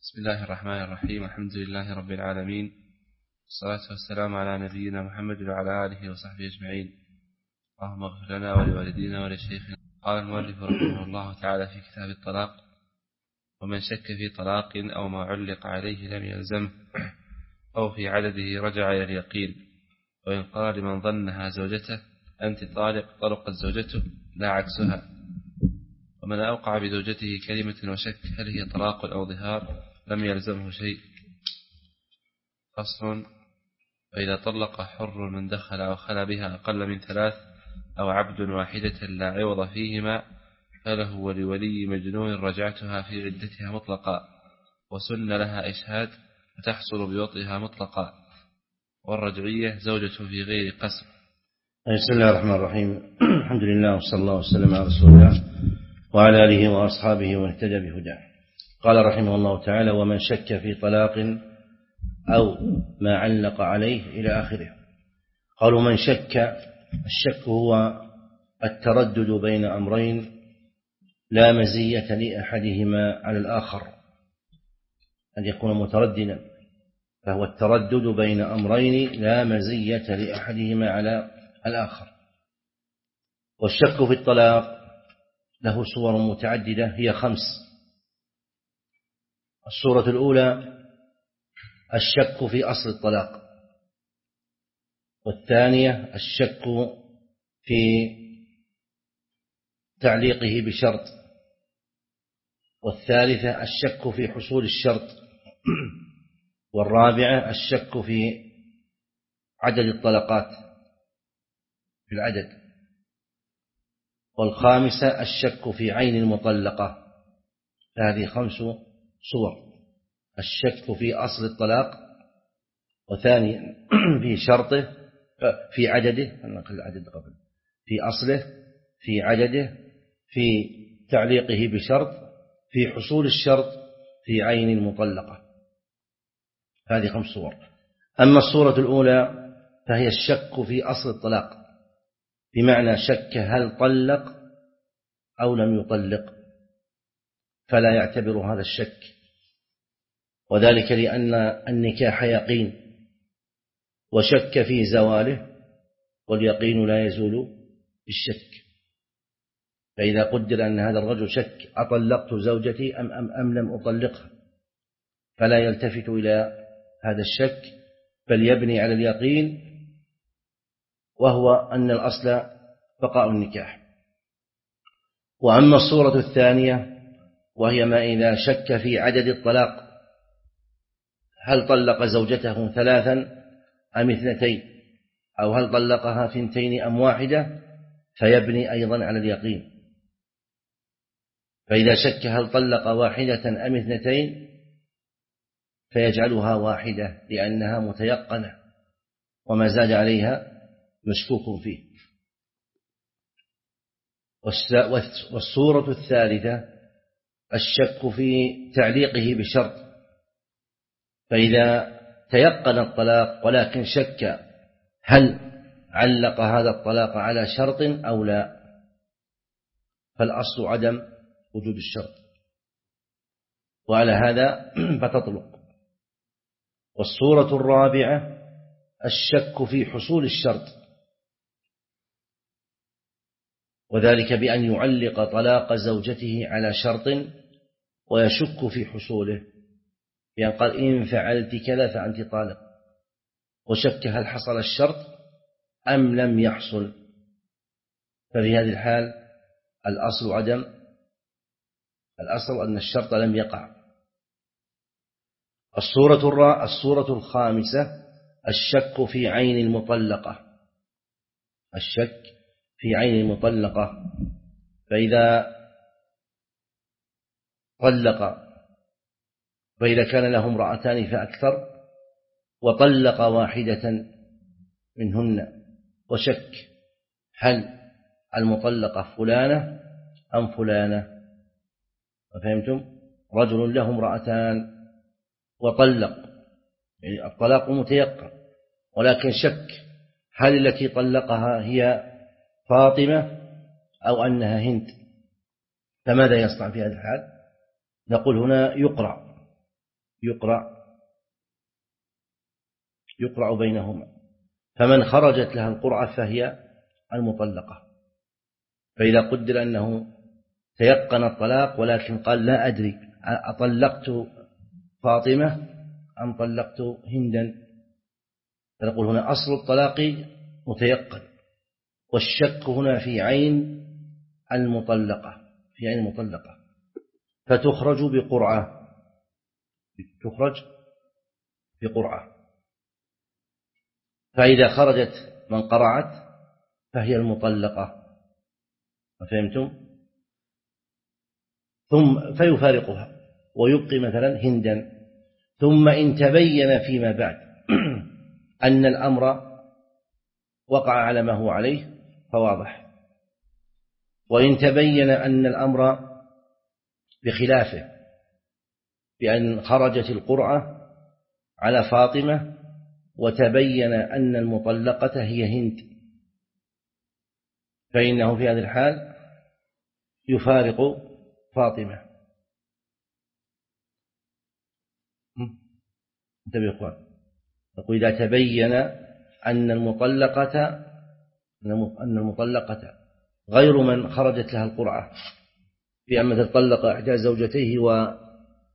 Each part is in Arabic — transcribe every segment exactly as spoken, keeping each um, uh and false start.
بسم الله الرحمن الرحيم. الحمد لله رب العالمين، والصلاة والسلام على نبينا محمد وعلى آله وصحبه أجمعين. اللهم اغفر لنا ولوالدينا ولشيخنا. قال المؤلف رحمه الله تعالى في كتاب الطلاق: ومن شك في طلاق أو ما علق عليه لم يلزمه، أو في عدده رجع إلى اليقين. وإن قال لمن ظنها زوجته أنت طالق، طلقت زوجته لا عكسها. ومن أوقع بزوجته كلمة وشك هل هي طلاق أو ظهار لم يلزمه شيء. فصل: فإذا طلق حر من دخل أو خلى بها أقل من ثلاث أو عبد واحدة لا عوض فيهما فله ولولي مجنون رجعتها في عدتها مطلقا، وسن لها إشهاد فتحصل بوطئها مطلقا، والرجعية زوجة في غير قسم. بسم الله الرحمن الرحيم. الحمد لله وصلى الله وسلم على رسول الله وعلى آله وأصحابه ومن اهتدى بهداه. قال رحمه الله تعالى: ومن شك في طلاق أو ما علق عليه إلى آخره. قالوا من شك، الشك هو التردد بين أمرين لا مزية لأحدهما على الآخر، أن يكون مترددا، فهو التردد بين أمرين لا مزية لأحدهما على الآخر. والشك في الطلاق له صور متعددة، هي خمس. الصورة الأولى الشك في أصل الطلاق، والثانية الشك في تعليقه بشرط، والثالثة الشك في حصول الشرط، والرابعة الشك في عدد الطلقات في العدد، والخامسة الشك في عين المطلقة. هذه خمس صور: الشك في أصل الطلاق، وثانيا في شرطه، في عدده، نقل العدد قبل، في أصله، في عدده، في تعليقه بشرط، في حصول الشرط، في عين المطلقة. هذه خمس صور. أما الصورة الأولى فهي الشك في أصل الطلاق، بمعنى شك هل طلق أو لم يطلق، فلا يعتبر هذا الشك، وذلك لأن النكاح يقين، وشك في زواله، واليقين لا يزول بالشك. فإذا قدر أن هذا الرجل شك أطلقت زوجتي أم, أم, أم لم أطلقها، فلا يلتفت إلى هذا الشك، بل يبني على اليقين، وهو أن الأصل بقاء النكاح. وأما الصورة الثانية وهي ما إذا شك في عدد الطلاق، هل طلق زوجته ثلاثا أم اثنتين، أو هل طلقها ثنتين أم واحدة، فيبني أيضا على اليقين. فإذا شك هل طلق واحدة أم اثنتين فيجعلها واحدة لأنها متيقنة، وما زاد عليها مشكوك فيه. والصورة الثالثة الشك في تعليقه بشرط، فإذا تيقن الطلاق ولكن شك هل علق هذا الطلاق على شرط أو لا، فالأصل عدم وجود الشرط، وعلى هذا فتطلق. والصورة الرابعة الشك في حصول الشرط، وذلك بأن يعلق طلاق زوجته على شرط ويشك في حصوله، بأن قال إن فعلت كذا فأنت طالق، وشك هل حصل الشرط أم لم يحصل، ففي هذه الحال الأصل عدم، الأصل أن الشرط لم يقع. الصورة الرا الصورة الخامسة الشك في عين المطلقة، الشك في عين المطلقة، فإذا طلق، فإذا كان له امرأتان فأكثر وطلق واحدة منهن وشك هل المطلقة فلانة أم فلانة، فهمتم؟ رجل له امرأتان وطلق، يعني الطلاق متيقن، ولكن شك هل التي طلقها هي فاطمة أو أنها هند، فماذا يصنع في هذا الحال؟ نقول هنا يقرأ يقرأ يقرأ بينهما. فمن خرجت لها القرعة فهي المطلقة. فإذا قدر أنه تيقن الطلاق ولكن قال لا أدري أطلقت فاطمة أم طلقت هندا، فنقول هنا أصل الطلاق متيقن، والشك هنا في عين المطلقة في عين المطلقة فتخرج بقرعة تخرج بقرعة. فإذا خرجت من قرعت فهي المطلقة، فهمتم؟ ثم فيفارقها ويبقي مثلا هندا. ثم إن تبين فيما بعد أن الأمر وقع على ما هو عليه فواضح، وإن تبين أن الأمر بخلافه، بأن خرجت القرعة على فاطمة وتبين أن المطلقة هي هند، فإنه في هذه الحال يفارق فاطمة. انتبهوا يا اخوان، نقول إذا تبين أن المطلقة أن المطلقة غير من خرجت لها القرعة، في أن مثل طلق إحدى زوجتيه وحصلت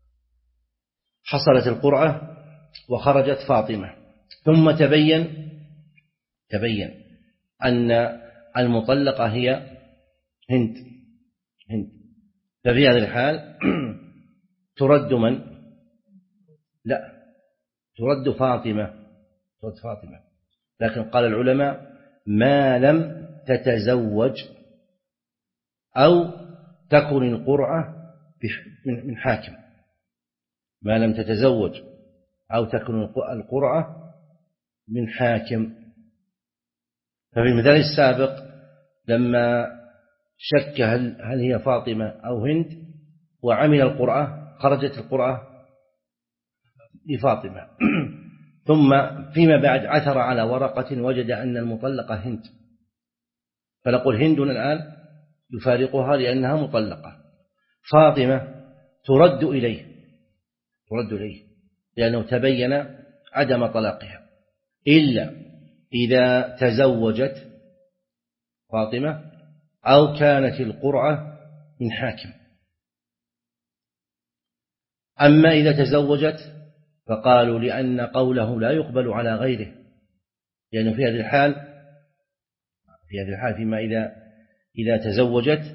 القرعة وخرجت فاطمة، ثم تبين تبين أن المطلقة هي هند هند ففي هذه الحال ترد من؟ لا، ترد فاطمة ترد فاطمة لكن قال العلماء ما لم تتزوج أو تكن القرعة من حاكم، ما لم تتزوج أو تكن القرعة من حاكم. ففي المثال السابق لما شك هل, هل هي فاطمة أو هند وعمل القرعة خرجت القرعة لفاطمة ثم فيما بعد عثر على ورقة وجد أن المطلقة هند، فنقول هند الآن يفارقها لأنها مطلقة، فاطمة ترد إليه ترد إليه لأنه تبين عدم طلاقها، إلا إذا تزوجت فاطمة أو كانت القرعة من حاكم. أما إذا تزوجت فقالوا لأن قوله لا يقبل على غيره، لأنه في هذه الحال في هذه الحال فيما إذا إذا تزوجت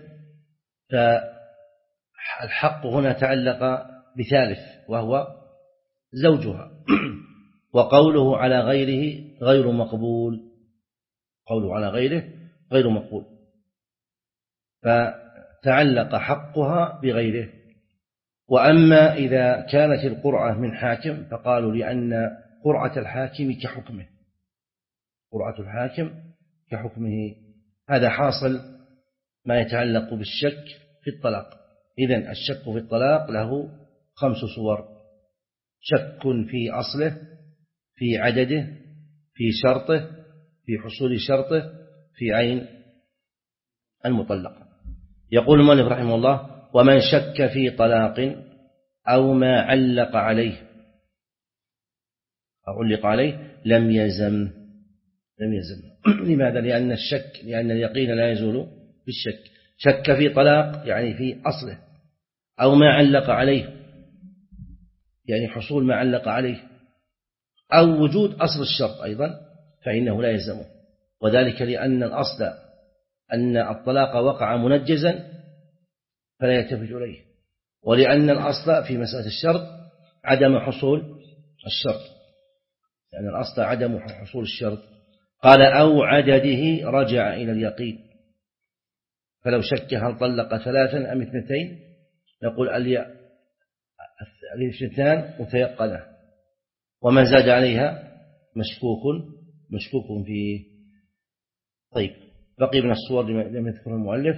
فالحق هنا تعلق بثالث وهو زوجها وقوله على غيره غير مقبول قوله على غيره غير مقبول فتعلق حقها بغيره. وأما إذا كانت القرعة من حاكم فقالوا لأن قرعة الحاكم كحكمه قرعة الحاكم كحكمه. هذا حاصل ما يتعلق بالشك في الطلاق. إذن الشك في الطلاق له خمس صور: شك في أصله، في عدده، في شرطه، في حصول شرطه، في عين المطلقة. يقول المؤلف رحمه الله: ومن شك في طلاق أو ما علق عليه أو علق عليه لم يزم لم يزم لماذا؟ لأن الشك لأن اليقين لا يزول بالشك. شك في طلاق يعني في أصله، أو ما علق عليه يعني حصول ما علق عليه، أو وجود أصل الشرط أيضا فإنه لا يلزمه، وذلك لأن الأصل أن الطلاق وقع منجزا فلا يلتفت إليه، ولأن الأصل في مسألة الشرط عدم حصول الشرط، يعني الأصل عدم حصول الشرط. قال: أو عدده رجع إلى اليقين، فلو شك هل طلق ثلاثا أم اثنتين نقول الاثنتان متيقنة، وما زاد عليها مشكوك مشكوك فيه. طيب، بقي من الصور لم يذكر المؤلف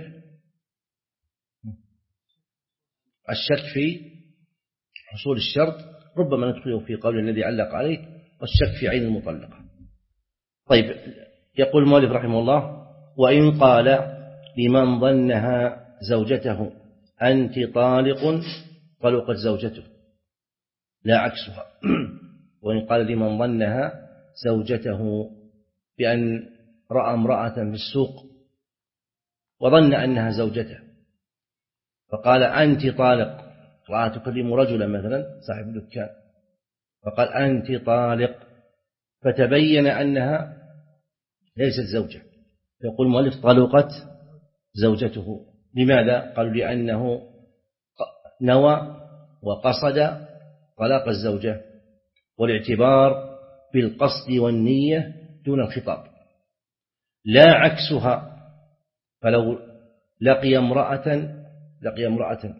الشك في حصول الشرط، ربما ندخله في قول الذي علق عليه، والشك في عين المطلقة. طيب، يقول المؤلف رحمه الله: وإن قال لمن ظنها زوجته أنت طالق طلقت زوجته، لا عكسها. وإن قال لمن ظنها زوجته بأن رأى امرأة في السوق وظن أنها زوجته فقال أنت طالق، رأى تكلم رجلا مثلا صاحب الدكان فقال أنت طالق، فتبين أنها ليست زوجة، يقول المؤلف طلقت زوجته. لماذا؟ قالوا لأنه نوى وقصد طلاق الزوجة، والاعتبار بالقصد والنية دون الخطاب، لا عكسها. فلو لقي امرأة لقي امرأة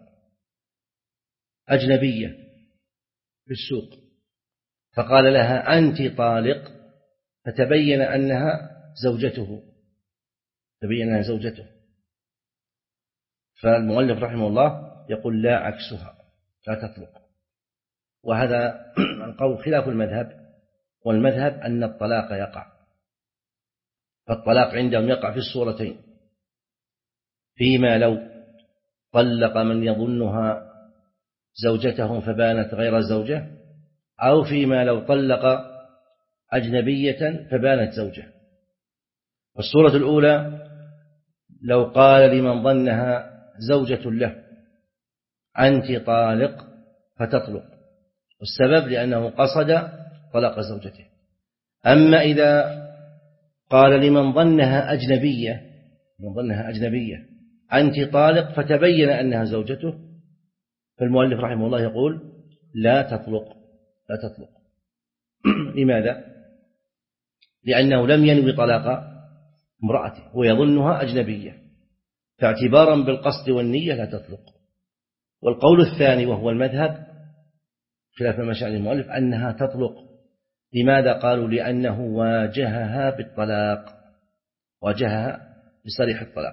أجنبية في السوق فقال لها أنت طالق، فتبين أنها زوجته تبين أنها زوجته فالمؤلف رحمه الله يقول لا عكسها لا تطلق. وهذا القول خلاف المذهب، والمذهب أن الطلاق يقع، فالطلاق عندهم يقع في الصورتين: فيما لو طلق من يظنها زوجته فبانت غير زوجة، أو فيما لو طلق أجنبية فبانت زوجة. والصورة الأولى لو قال لمن ظنها زوجة له أنت طالق فتطلق، والسبب لأنه قصد طلاق زوجته. أما إذا قال لمن ظنها أجنبية من ظنها أجنبية أنت طالق فتبين أنها زوجته، فالمؤلف رحمه الله يقول لا تطلق لا تطلق. لماذا؟ لأنه لم ينوي طلاق امرأته ويظنها أجنبية، فاعتبارا بالقصد والنية لا تطلق. والقول الثاني وهو المذهب خلاف ما شاء المؤلف أنها تطلق. لماذا؟ قالوا لأنه واجهها بالطلاق، واجهها بصريح الطلاق.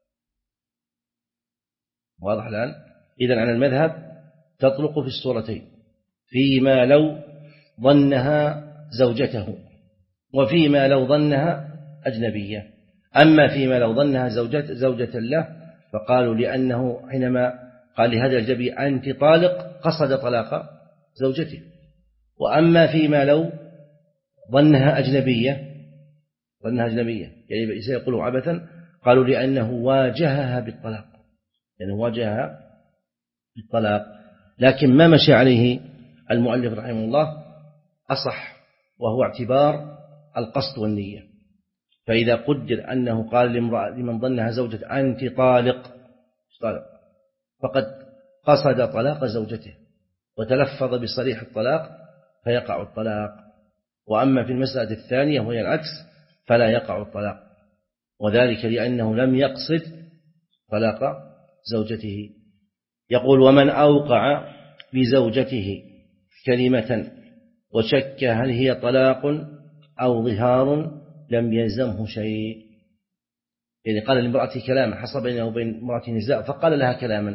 واضح الآن؟ إذن عن المذهب تطلق في الصورتين: فيما لو ظنها زوجته، وفيما لو ظنها أجنبية. أما فيما لو ظنها زوجة, زوجة له فقالوا لأنه حينما قال لهذا الجبي أنت طالق قصد طلاق زوجته. وأما فيما لو ظنها أجنبية ظنها أجنبية يعني سيقولوا عبثا، قالوا لأنه واجهها بالطلاق، يعني واجهها بالطلاق. لكن ما مشى عليه المؤلف رحمه الله أصح، وهو اعتبار القصد والنية. فإذا قدر أنه قال لامرأة لمن ظنها زوجة أنت طالق طالق فقد قصد طلاق زوجته وتلفظ بصريح الطلاق فيقع الطلاق. وأما في المسألة الثانية وهي العكس فلا يقع الطلاق، وذلك لأنه لم يقصد طلاق زوجته. يقول ومن أوقع بزوجته كلمة وشك هل هي طلاق أو ظهار لم يلزمه شيء. يعني قال لامرأته كلاما، حصل بينه وبين امرأته نزاع فقال لها كلاما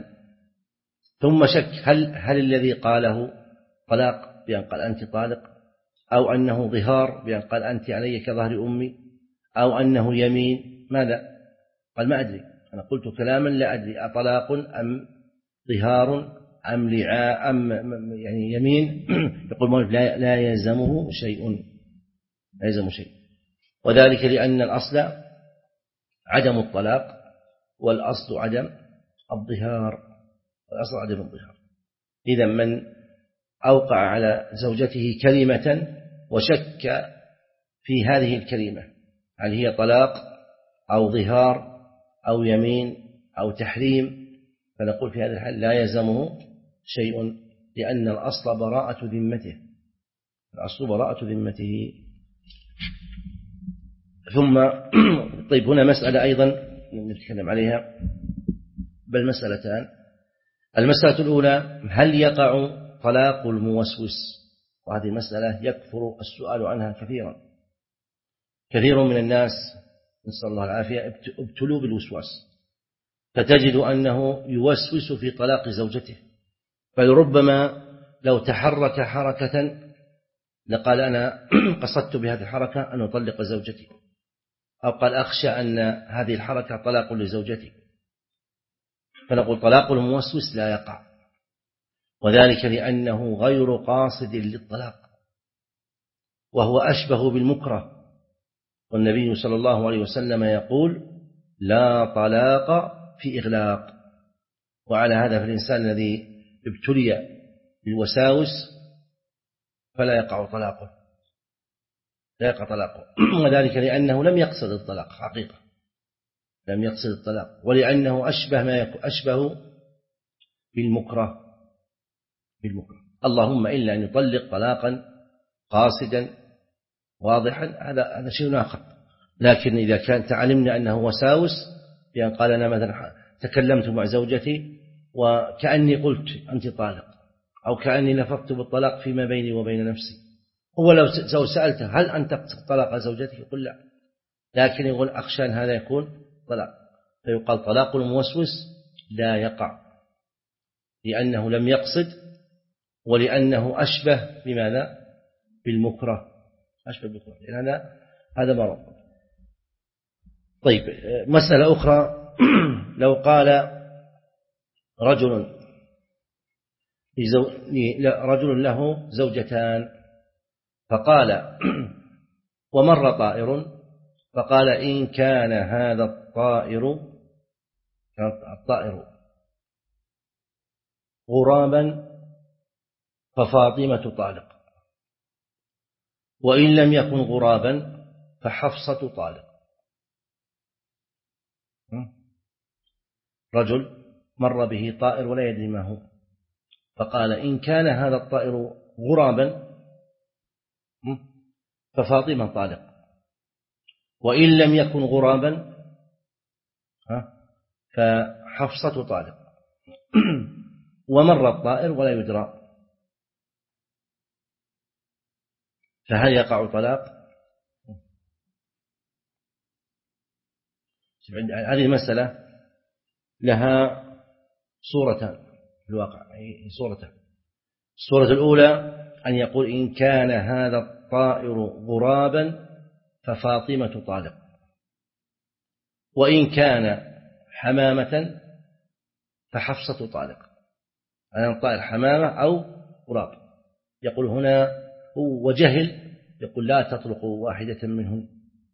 ثم شك هل, هل الذي قاله طلاق بأن قال أنت طالق، أو أنه ظهار بأن قال أنت علي كظهر أمي، أو أنه يمين. ماذا؟ قال ما أدري، أنا قلت كلاما لا أدري أطلاق أم ظهار أم لعاء أم يعني يمين. يقول لا, لا يلزمه شيء لا يلزمه شيء. وذلك لأن الأصل عدم الطلاق، والأصل عدم الظهار والأصل عدم الظهار. إذا من أوقع على زوجته كلمة وشك في هذه الكلمة هل هي طلاق أو ظهار أو يمين أو تحريم، فنقول في هذا الحال لا يلزمه شيء، لأن الأصل براءة ذمته الأصل براءة ذمته. ثم طيب هنا مسألة أيضا نتكلم عليها، بل مسألتان. المسألة الأولى هل يقع طلاق الموسوس؟ وهذه مسألة يكثر السؤال عنها كثيرا. كثير من الناس نسأل الله العافية ابتلوا بالوسواس، فتجد أنه يوسوس في طلاق زوجته، بل ربما لو تحرك حركة لقال أنا قصدت بهذه الحركة أن أطلق زوجتي، أو قال أخشى أن هذه الحركة طلاق لزوجتي، فنقول طلاق الموسوس لا يقع. وذلك لأنه غير قاصد للطلاق، وهو أشبه بالمكره. والنبي صلى الله عليه وسلم يقول: لا طلاق في إغلاق. وعلى هذا فالإنسان الذي ابتلي بالوساوس فلا يقع طلاقه، لا يقع طلاقه وذلك لأنه لم يقصد الطلاق حقيقة، لم يقصد الطلاق، ولأنه أشبه ما يكون أشبه بالمكره بالمكره اللهم إلا أن يطلق طلاقا قاصدا واضحا، هذا هذا شيء آخر. لكن إذا كان تعلمنا أنه وساوس، بأن قال أنا مثلا تكلمت مع زوجتي وكأني قلت أنت طالق، أو كأني لفظت بالطلاق فيما بيني وبين نفسي، هو لو سألته هل أنت طلق زوجتك يقول لا، لكن يقول أخشى أن هذا يكون طلاق، فيقال طلاق الموسوس لا يقع، لأنه لم يقصد، ولأنه أشبه بماذا؟ بالمكره، أشبه بالمكره، لأن هذا هذا مرض. طيب، مسألة أخرى: لو قال رجل رجل له زوجتان، فقال ومر طائر، فقال إن كان هذا الطائر الطائر غرابا ففاطمة طالق، وإن لم يكن غرابا فحفصة طالق. رجل مر به طائر ولا يدري ما هو، فقال إن كان هذا الطائر غرابا ففاطمة طالق، وإن لم يكن غرابا فحفصة طالق. ومر الطائر ولا يدرى، فهل يقع طلاق؟ هذه المسألة لها صورتان في الواقع، أي صورتان. الصورة الأولى أن يقول إن كان هذا الطائر غرابا ففاطمة طالق، وإن كان حمامة فحفصة طالق. أنا الطائر حمامة أو غراب، يقول هنا هو وجهل، يقول لا تطلق واحدة منهم.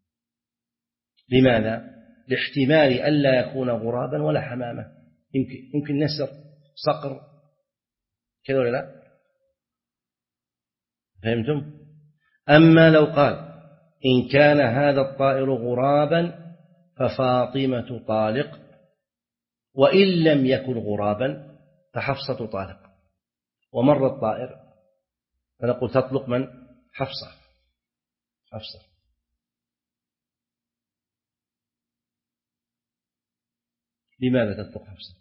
لماذا؟ لاحتمال ألا يكون غرابا ولا حمامة، يمكن يمكن نسر صقر كذا ولا لا؟ فهمتم؟ أما لو قال إن كان هذا الطائر غرابا ففاطمة طالق، وإن لم يكن غرابا فحفصة طالق، ومر الطائر، فنقول تطلق من؟ حفصة حفصة لماذا تطلق حفصة؟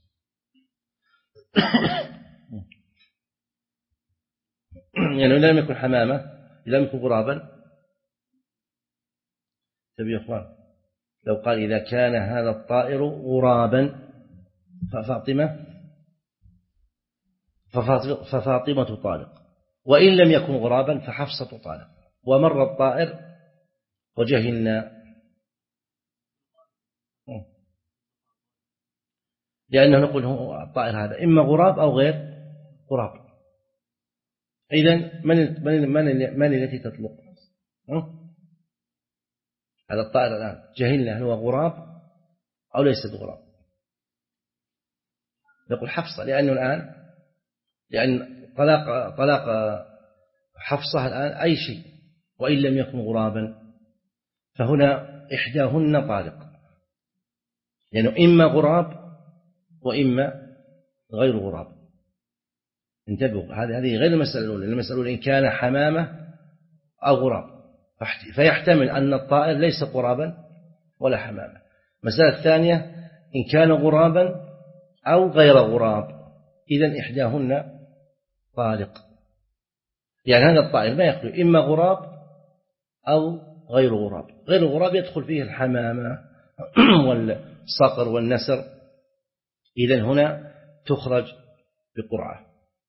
يعني لم يكن حمامة، لم يكن غرابا. تبي يا أخوان، لو قال إذا كان هذا الطائر غرابا ففاطمة ففاطمة طالق، وإن لم يكن غرابا فحفصة طالق، ومر الطائر وجهلنا، لأنه نقول هو الطائر هذا إما غراب أو غير غراب. إذن من من من من التي تطلق؟ هذا الطائر الآن جهلنا هل هو غراب أو ليس بغراب؟ نقول حفصة، لأنه الآن لأن طلاق طلاق حفصة الآن أي شيء، وإن لم يكن غرابا، فهنا إحداهن طالق، لأنه يعني إما غراب وإما غير غراب. انتبهوا، هذه هذه غير المسألة الأولى. المسألة الأولى إن كان حمامة أو غراب، فيحتمل أن الطائر ليس غرابا ولا حمامة. المسألة الثانية إن كان غرابا أو غير غراب، إذن إحداهن طالق، يعني هذا الطائر ما يخلو إما غراب أو غير غراب. غير غراب يدخل فيه الحمامة والصقر والنسر، إذن هنا تخرج بقرعة.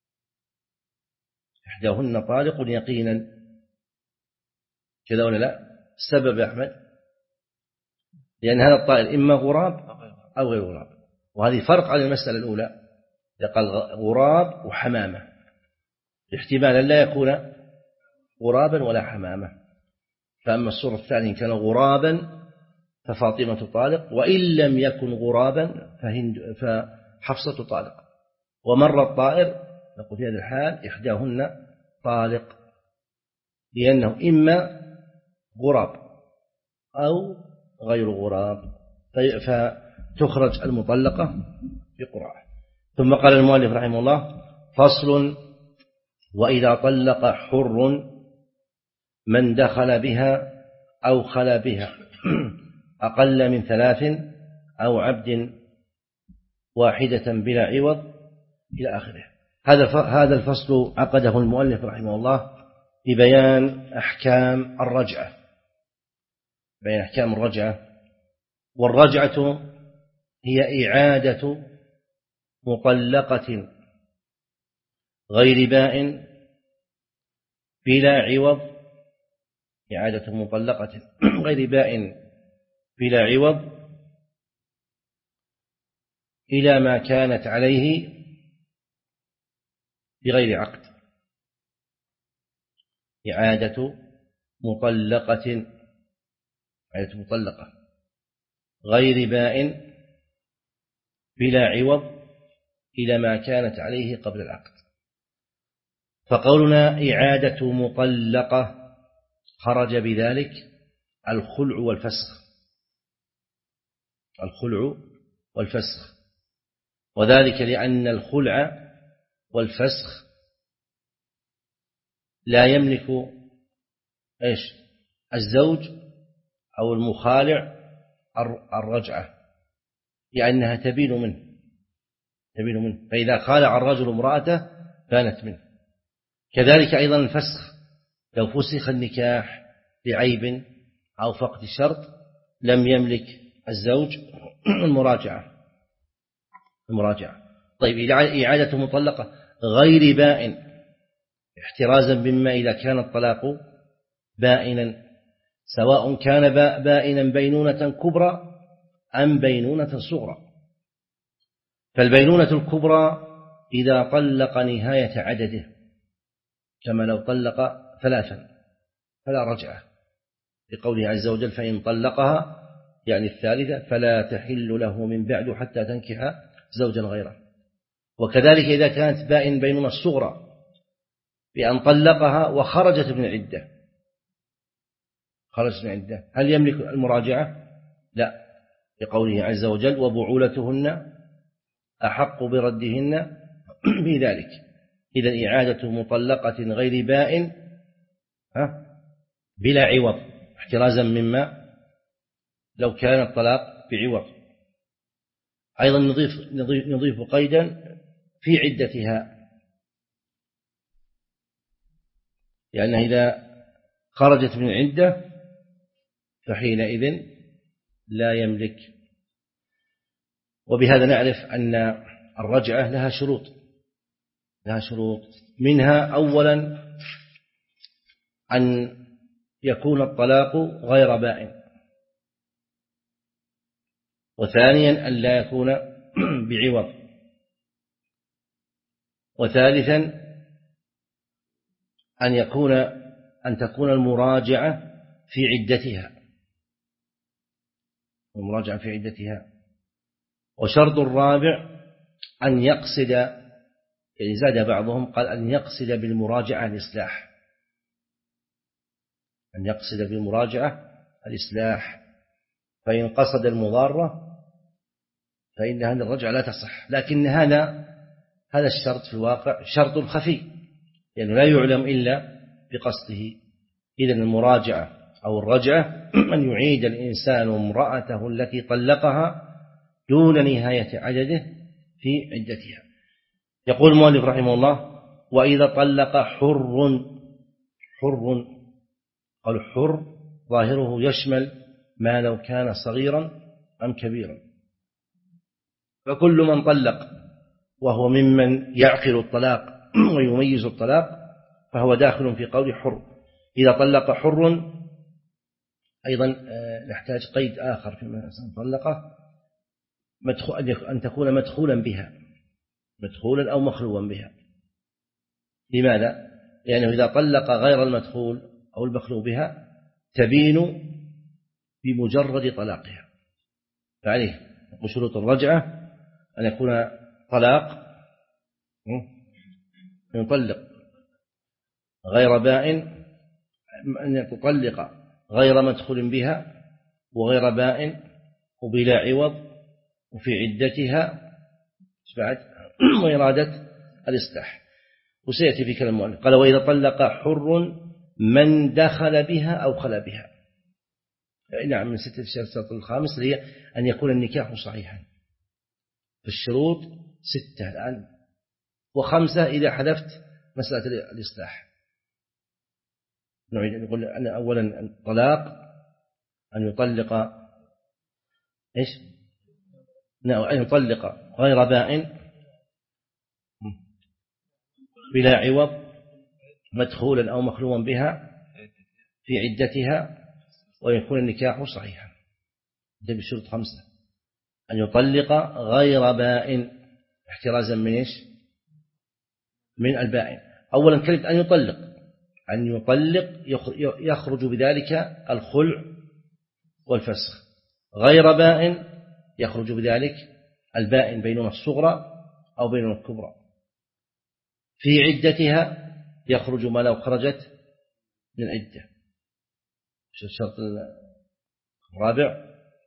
إحداهن طالق يقينا، كذا ولا لا؟ السبب يا أحمد لأن هذا الطائر إما غراب أو غير غراب، وهذه فرق على المسألة الأولى، قال غراب وحمامة، احتمال أن لا يكون غرابا ولا حمامة. فأما الصورة الثانية كان غرابا ففاطمة طالق، وإن لم يكن غرابا فهند فحفصة طالق. ومر الطائر نقول في هذا الحال إحداهن طالق، لأنه إما غراب أو غير غراب، فتخرج المطلقة بقرعة. ثم قال المؤلف رحمه الله: فصل: وإذا طلق حر من دخل بها أو خلا بها أقل من ثلاث أو عبد واحدة بلا عوض إلى آخره. هذا هذا الفصل عقده المؤلف رحمه الله ببيان أحكام الرجعة، بيان أحكام الرجعة. والرجعة هي إعادة مطلقة غير باء بلا عوض، إعادة مطلقة غير باء بلا عوض إلى ما كانت عليه بغير عقد. إعادة مطلقة إعادة مطلقة غير باء بلا عوض إلى ما كانت عليه قبل العقد. فقولنا إعادة مطلقة خرج بذلك الخلع والفسخ، الخلع والفسخ، وذلك لأن الخلع والفسخ لا يملك إيش الزوج أو المخالع الرجعة، لأنها تبين منه تبين منه فإذا خالع الرجل امرأته بانت منه. كذلك أيضا الفسخ، لو فسخ النكاح لعيب أو فقد شرط لم يملك الزوج المراجعة المراجعة طيب، إعادة مطلقة غير بائن احترازا مما إذا كان الطلاق بائنا، سواء كان بائنا بينونة كبرى أم بينونة صغرى. فالبينونة الكبرى إذا طلق نهاية عدده، كما لو طلق ثلاثا فلا رجعة، لقوله عز وجل: فإن طلقها يعني الثالثة فلا تحل له من بعد حتى تنكح زوجا غيره. وكذلك إذا كانت بائن بينونة الصغرى بأن طلقها وخرجت من عدة خرجت من عدة هل يملك المراجعة؟ لا، لقوله عز وجل: وبعولتهن أحق بردهن بذلك. إذا إعادة مطلقة غير بائن بلا عوض احترازا مما لو كان الطلاق بعوض. أيضا نضيف, نضيف, نضيف قيدا في عدتها، لأنها إذا خرجت من عدة فحينئذ لا يملك. وبهذا نعرف أن الرجعة لها شروط لها شروط منها أولا أن يكون الطلاق غير بائن، وثانيا أن لا يكون بعوض، وثالثا أن يكون أن تكون المراجعة في عدتها المراجعة في عدتها وشرط الرابع أن يقصد، يعني زاد بعضهم قال أن يقصد بالمراجعة الإصلاح أن يقصد بالمراجعة الإصلاح فإن قصد المضارة فإن هذه الرجعة لا تصح. لكن هذا هذا الشرط في الواقع شرط خفي، يعني لا يعلم إلا بقصده. إذن المراجعة أو الرجعة أن يعيد الإنسان امرأته التي طلقها دون نهاية عدده في عدتها. يقول المؤلف رحمه الله: وإذا طلق حر حر قال حر ظاهره يشمل ما لو كان صغيرا أم كبيرا، فكل من طلق وهو ممن يعقل الطلاق ويميز الطلاق فهو داخل في قول حر. إذا طلق حر أيضا نحتاج قيد آخر فيما طلقه، أن تكون مدخولا بها مدخولا أو مخلوا بها. لماذا؟ لأنه إذا طلق غير المدخول أو المخلوع بها تبين بمجرد طلاقها. فعليه شروط الرجعة أن يكون طلاق يطلق غير بائن، أن تطلق غير مدخول بها وغير بائن وبلا عوض وفي عدتها بعد وإرادة الإصلاح. وسيأتي في كلام المؤلف قال وإذا طلق حر من دخل بها أو خلا بها. نعم من ستة الشرط الخامس اللي هي أن يكون النكاح صحيحا. الشروط ستة الآن وخمسة إذا حذفت مسألة الإصلاح. نعيد نقول أن أولا الطلاق أن يطلق إيش؟ أن يطلق غير بائن بلا عوض مدخولا أو مخلوا بها في عدتها ويكون النكاح صحيحا. ده بالشروط خمسة. أن يطلق غير بائن احترازا من إيش؟ من البائن. أولا كلمة أن يطلق أن يطلق يخرج بذلك الخلع والفسخ. غير بائن يخرج بذلك البائن بينهما الصغرى أو بينهما الكبرى. في عدتها يخرج ما لو خرجت من العدة. الشرط الرابع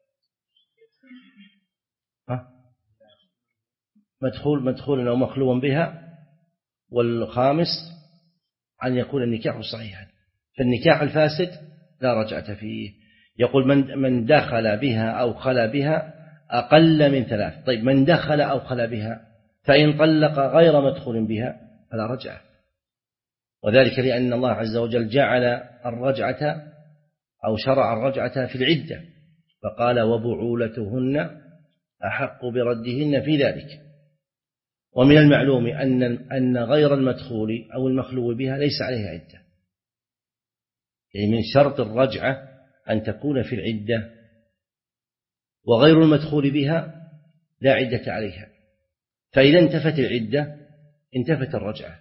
ها؟ مدخول مدخول أو مخلوا بها. والخامس أن يكون النكاح صحيحا. فالنكاح الفاسد لا رجعة فيه. يقول من من دخل بها أو خلا بها أقل من ثلاث. طيب من دخل أو خلا بها فإن طلق غير مدخول بها فلا رجعة. وذلك لأن الله عز وجل جعل الرجعة أو شرع الرجعة في العدة فقال وبعولتهن أحق بردهن في ذلك. ومن المعلوم أن أن غير المدخول أو المخلو بها ليس عليها عدة. يعني من شرط الرجعة أن تكون في العدة وغير المدخول بها لا عدة عليها. فإذا انتفت العدة انتفت الرجعة.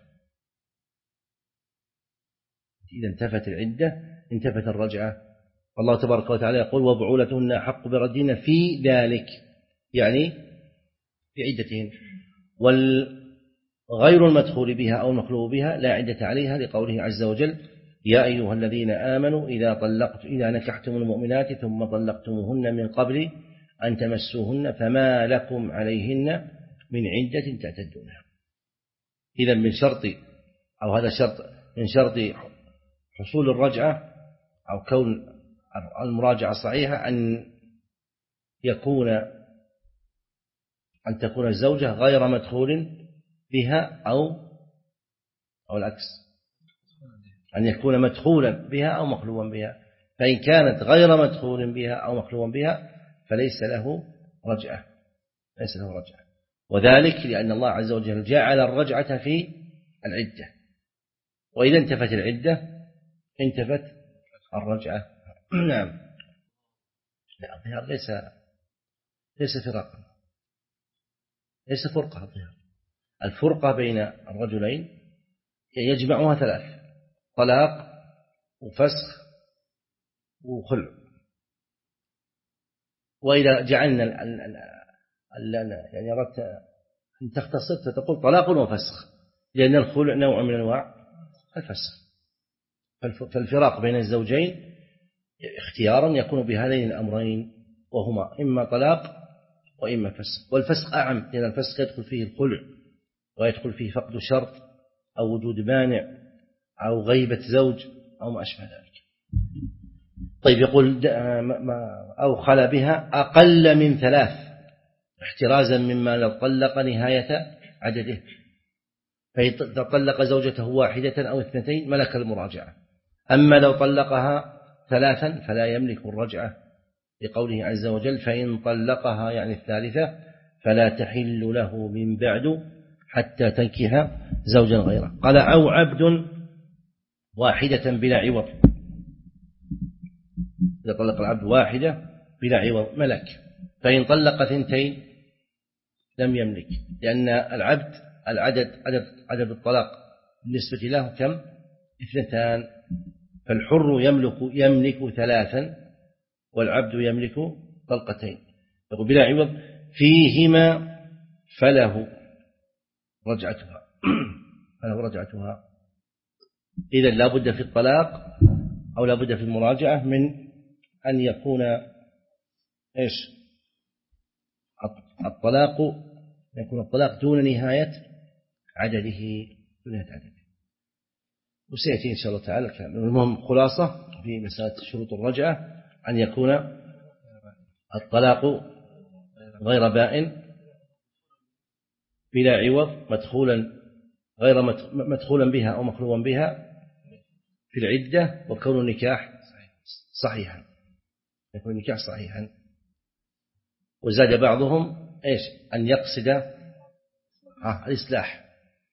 إذا انتفت العدة انتفت الرجعة. الله تبارك وتعالى يقول وبعولتهن أحق بردهن في ذلك يعني في عدتهن. والغير المدخول بها أو المخلو بها لا عدة عليها لقوله عز وجل يا أيها الذين آمنوا إذا طلقت إذا نكحتم المؤمنات ثم طلقتموهن من قبل أن تمسوهن فما لكم عليهن من عدة تعتدونها. إذا من شرط أو هذا شرط من شرط حصول الرجعة أو كون المراجعة صحيحة أن يكون أن تكون الزوجة غير مدخول بها أو أو العكس أن يكون مدخولا بها أو مخلوا بها. فإن كانت غير مدخول بها أو مخلوا بها فليس له رجعة ليس له رجعة. وذلك لأن الله عز وجل جعل الرجعة في العدة. وإذا انتفت العدة انتفت الرجعة. نعم. لا الظهار ليس ليس فراقا ليس فرقة. الظهار الفرقة بين الرجلين يجمعها ثلاث: طلاق وفسخ وخلع. وإذا جعلنا يعني أردت أن تختصر تقول طلاق وفسخ لأن الخلع نوع من أنواع الفسخ. فالفراق بين الزوجين اختيارا يكون بهذين الأمرين وهما إما طلاق وإما فسخ. والفسخ أعم لأن الفسخ يدخل فيه الخلع ويدخل فيه فقد شرط أو وجود مانع أو غيبة زوج أو ما أشبه ذلك. طيب يقول أو خلا بها أقل من ثلاث احترازا مما لو طلق نهاية عدده. فإذا طلق زوجته واحدة أو اثنتين ملك المراجعة. أما لو طلقها ثلاثا فلا يملك الرجعة لقوله عز وجل فإن طلقها يعني الثالثة فلا تحل له من بعد حتى تنكح زوجا غيره. قال أو عبد واحدة بلا عوض. إذا طلق العبد واحدة بلا عوض ملك. فإن طلق ثنتين لم يملك لأن العبد العدد عدد عدد الطلاق بالنسبة له كم؟ اثنتان. فالحر يملك يملك ثلاثا والعبد يملك طلقتين. يقول بلا عوض فيهما فله رجعتها فله رجعتها. إذا لا بد في الطلاق أو لا بد في المراجعة من أن يكون إيش الطلاق يكون الطلاق دون نهاية عدده دون نهاية عدده. وسيأتي إن شاء الله تعالى الكلام. المهم خلاصة في مسألة شروط الرجعة أن يكون الطلاق غير بائن بلا عوض مدخولا غير مدخولا بها أو مخلوا بها في العدة، وكون النكاح صحيحا يكون النكاح صحيحا. وزاد بعضهم إيش أن يقصد آه الإصلاح.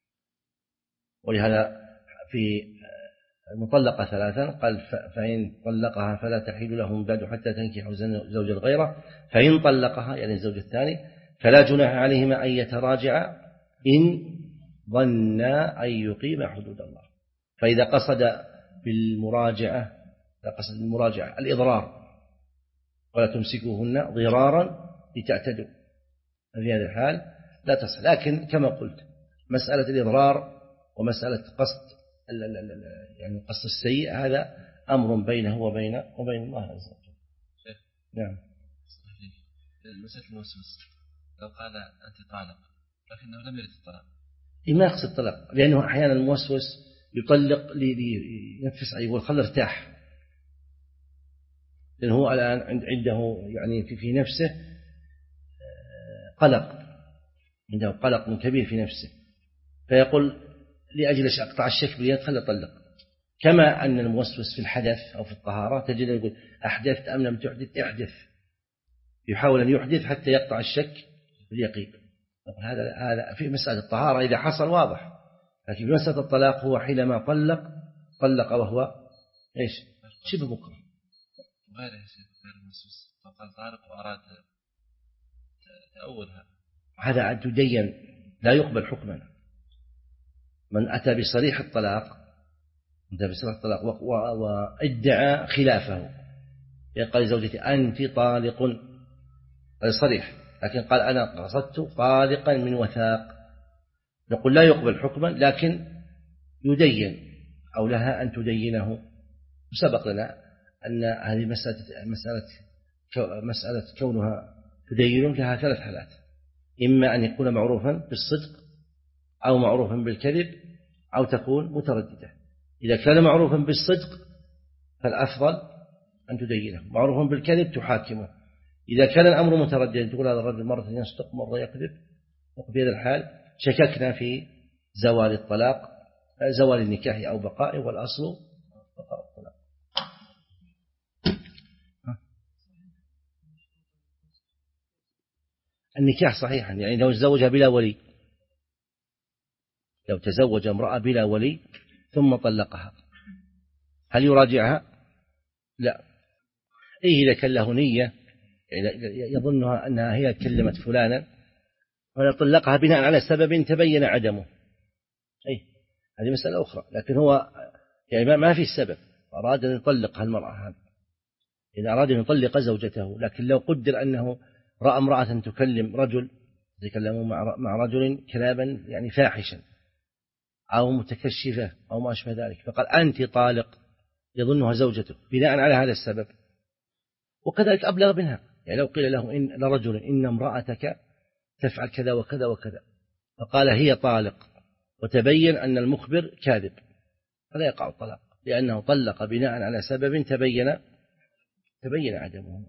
ولهذا في المطلقة ثلاثا قال فإن طلقها فلا تحل له من بعد حتى تنكح زوجا غيره، فإن طلقها يعني الزوج الثاني فلا جناح عليهما أن يتراجعا إن ظنا أن يقيم حدود الله. فإذا قصد بالمراجعة إذا قصد بالمراجعة الإضرار ولا تمسكوهن ضرارا لتعتدوا، في هذا الحال لا تصح. لكن كما قلت مسألة الإضرار ومسألة قصد يعني قصد السيء هذا أمر بينه وبين وبين الله عز وجل. نعم. مسألة الموسوس لو قال أنت طالق لكنه لم يرد الطلاق، ما يقصد الطلاق، لأنه أحيانا الموسوس يطلق لينفس عيبه ويخلي ارتاح، لأنه هو الآن عنده يعني في, في نفسه قلق، عنده قلق كبير في نفسه، فيقول لأجل أقطع الشك باليد خلي أطلق. كما أن الموسوس في الحدث أو في الطهارة تجد يقول أحدثت أم لم تحدث احدث، يحاول أن يحدث حتى يقطع الشك باليقين. هذا هذا في مسألة الطهارة إذا حصل واضح، لكن في مسألة الطلاق هو حينما طلق طلق وهو إيش شبه مكره. غير غير الموسوس فقال طارق وأراد تأولها، هذا تدين لا يقبل حكما. من أتى بصريح الطلاق أتى بصريح الطلاق وادعى خلافه، يقال لزوجتي أنت طالق، هذا صريح، لكن قال أنا قصدت طالقا من وثاق، نقول لا يقبل حكما لكن يدين أو لها أن تدينه. وسبق لنا أن هذه مسألة مسألة مسألة كونها تدين لها ثلاث حالات: إما أن يكون معروفا بالصدق أو معروفا بالكذب أو تكون مترددة. إذا كان معروفا بالصدق فالأفضل أن تدينه، معروفا بالكذب تحاكمه. إذا كان الأمر مترددا تقول هذا الرجل مرة يصدق مرة يكذب، وفي هذا الحال شككنا في زوال الطلاق زوال النكاح أو بقائه، والأصل بقاء الطلاق. النكاح صحيحا يعني لو تزوجها بلا ولي، لو تزوج امرأة بلا ولي ثم طلقها هل يراجعها؟ لا. إيه إذا كان له نية يظنها أنها هي كلمت فلانا ولا طلقها بناء على سبب تبين عدمه، أي هذه مسألة أخرى. لكن هو يعني ما في السبب، أراد أن يطلق المرأة هذه، إذا أراد أن يطلق زوجته. لكن لو قدر أنه رأى امرأة تكلم رجل يتكلم مع رجل كلابا يعني فاحشا أو متكشفة أو ما أشبه ذلك، فقال أنت طالق يظنها زوجته بناء على هذا السبب. وكذلك أبلغ منها، يعني لو قيل له إن لرجل إن امرأتك تفعل كذا وكذا وكذا فقال هي طالق وتبين أن المخبر كاذب، فلا يقع الطلاق لأنه طلق بناء على سبب تبين تبين عدمه.